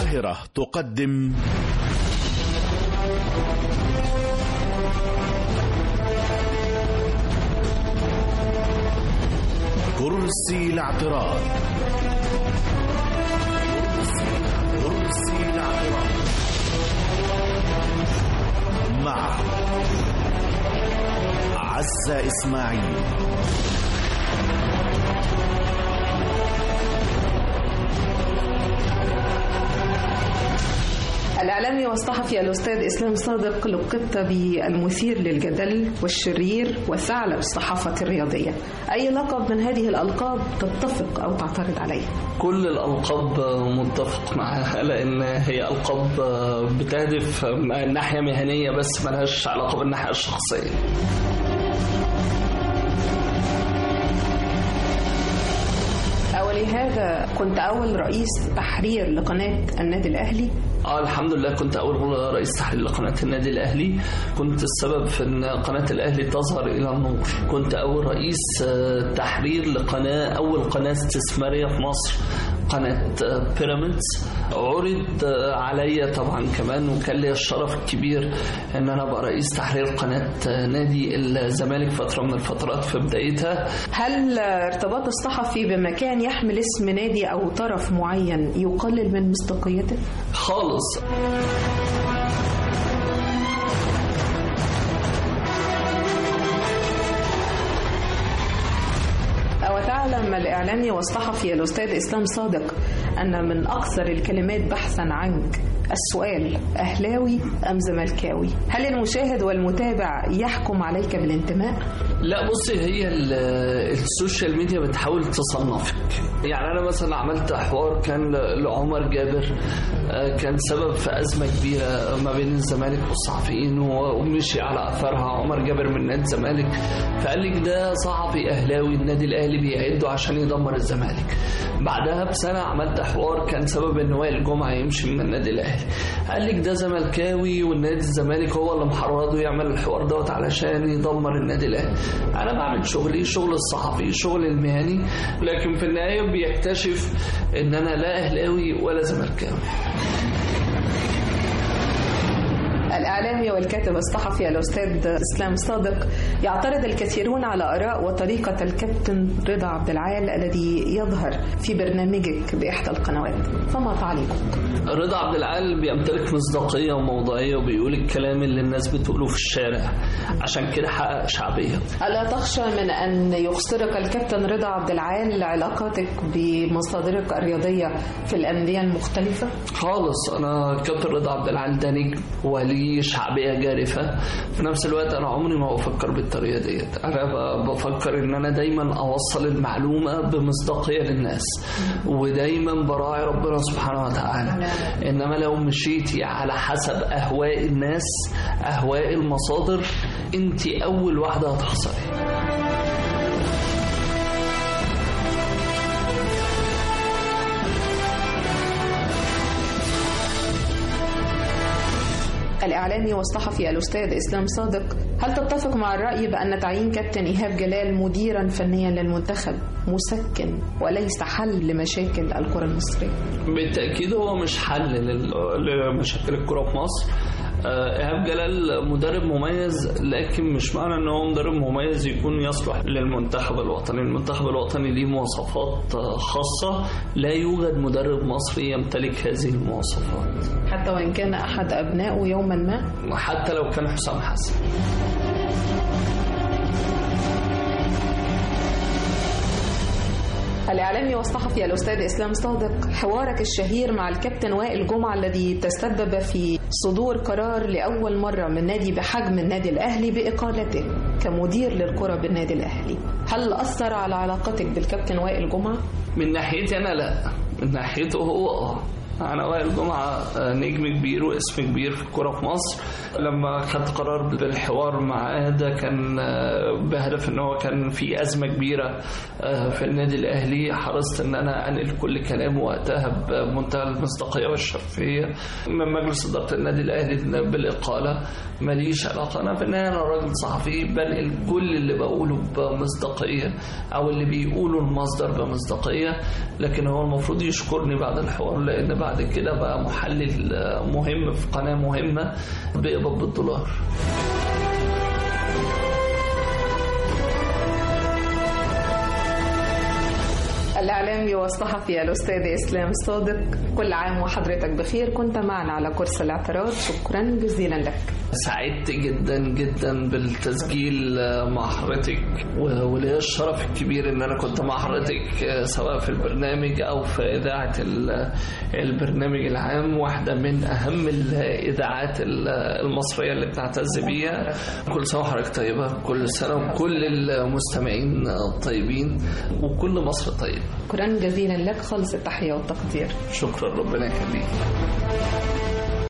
القاهرة تقدم كرسي الاعتراض. كرسي الاعتراض مع عزة إسماعيل. الإعلامي والصحفي الأستاذ إسلام صادق لقبت بالمثير للجدل والشرير وثعلب الصحافة الرياضية. أي لقب من هذه الألقاب تتفق أو تعترض عليه؟ كل الألقاب متفق معها، لأن هي ألقاب بتهدف ناحية مهنية بس ملهاش علاقة بالناحية الشخصية. ولهذا كنت أول رئيس تحرير لقناة النادي الأهلي. الحمد لله كنت أول رئيس تحرير لقناة النادي الأهلي، كنت السبب في أن قناة الأهلي تظهر إلى النور. كنت أول رئيس تحرير أول قناة استثمارية في مصر، قناة بيراميدز. عرض عليا طبعا كمان، وكان لي الشرف الكبير ان انا ابقى رئيس تحرير قناة نادي الزمالك فترة من الفترات في بدايتها. هل ارتباط الصحفي بمكان يحمل اسم نادي او طرف معين يقلل من مصداقيته؟ خالص. وتعلم الإعلامي والصحفي الأستاذ إسلام صادق أن من أكثر الكلمات بحثا عنك السؤال أهلاوي أم زملكاوي؟ هل المشاهد والمتابع يحكم عليك بالانتماء؟ لا بصي، هي السوشيال ميديا بتحاول تصنفك. يعني أنا مثلا عملت حوار كان لعمر جابر، كان سبب في أزمة كبيرة ما بين الزمالك والصحفيين، ومشي على أثرها عمر جابر من نادي الزمالك، فقال لك ده صحفي أهلاوي النادي الأهلي بيعدوا عشان يدمر الزمالك. بعدها بسنة عملت حوار كان سبب إن وائل جمعة يمشي من النادي الأهلي، قال لك ده زملكاوي والنادي الزمالك هو اللي محرضه يعمل الحوار دوت علشان يدمر النادي الأهلي. أنا بعمل شغلي، شغل الصحفي، شغل المهني، لكن في النهاية بيكتشف إن أنا لا أهلاوي ولا زملكاوي. الإعلامي والكاتب الصحفي الأستاذ إسلام صادق، يعترض الكثيرون على آراء وطريقة الكابتن رضا عبد العال الذي يظهر في برنامجك بإحدى القنوات، فما تعليقك؟ رضا عبد العال بيمتلك مصداقية وموضوعية وبيقول الكلام اللي الناس بتقوله في الشارع، عشان كده حقق شعبية. ألا تخشى من أن يخسرك الكابتن رضا عبد العال علاقاتك بمصادرك الرياضية في الأندية المختلفة؟ خالص، أنا كابتن رضا عبد العال ده نجم ولي شعبية جارفة. في نفس الوقت أنا عمري ما بفكر بالطريقة ديت، أنا بفكر إن أنا دايما أوصل المعلومة بمصداقية للناس، ودايما براعي ربنا سبحانه وتعالى. إنما لو مشيتي على حسب أهواء الناس، أهواء المصادر، أنت أول واحدة هتخسري. الإعلامي والصحفي الأستاذ إسلام صادق، هل تتفق مع الرأي بأن تعيين كابتن إيهاب جلال مديرا فنيا للمنتخب مسكن وليس حل لمشاكل الكرة المصرية؟ بالتأكيد هو مش حل لمشاكل الكرة في مصر. إيهاب جلال مدرب مميز، لكن مش معنى ان هو مدرب مميز يكون يصلح للمنتخب الوطني. المنتخب الوطني ليه مواصفات خاصة، لا يوجد مدرب مصري يمتلك هذه المواصفات، حتى وإن كان أحد أبنائه يوما ما، حتى لو كان حسام حسن. الإعلامي والصحفي الأستاذ إسلام صادق، حوارك الشهير مع الكابتن وائل جمعة الذي تسبب في صدور قرار لأول مرة من نادي بحجم النادي الأهلي بإقالته كمدير للكرة بالنادي الأهلي، هل أثر على علاقتك بالكابتن وائل جمعة؟ من ناحيتي أنا لا، من ناحيته هو أنا وائل جمعة نجم كبير واسم كبير في الكرة في مصر. لما خدت قرار بالحوار معاه ده كان بهدف ان هو كان في أزمة كبيرة في النادي الأهلي، حرصت ان انا انقل كل كلامه وقتها بمنتهى المصداقية والشفافية من مجلس إدارة النادي الأهلي بالإقالة. ماليش علاقة، انا في النهاية انا راجل صحفي بنقل كل اللي بقوله بمصداقية او اللي بيقوله المصدر بمصداقية، لكن هو المفروض يشكرني بعد الحوار، لان بعد وبعد كده بقى محلل مهم في قناة مهمة بيقبض بالدولار. الإعلامي والصحفي الأستاذ إسلام صادق، كل عام وحضرتك بخير. كنت معنا على كرسي الاعتراض، شكرا جزيلا لك. سعدت جدا جدا بالتسجيل مع حضرتك، وليا الشرف الكبير ان انا كنت مع حضرتك سواء في البرنامج او في اذاعه البرنامج العام، واحده من اهم الاذاعات المصريه اللي بنعتز بيها. كل سنه وحضرتك طيبه، كل سنه وكل المستمعين طيبين، وكل مصر طيبه. شكرا جزيلا لك، خالص التحيه والتقدير. شكرا، ربنا يخليك.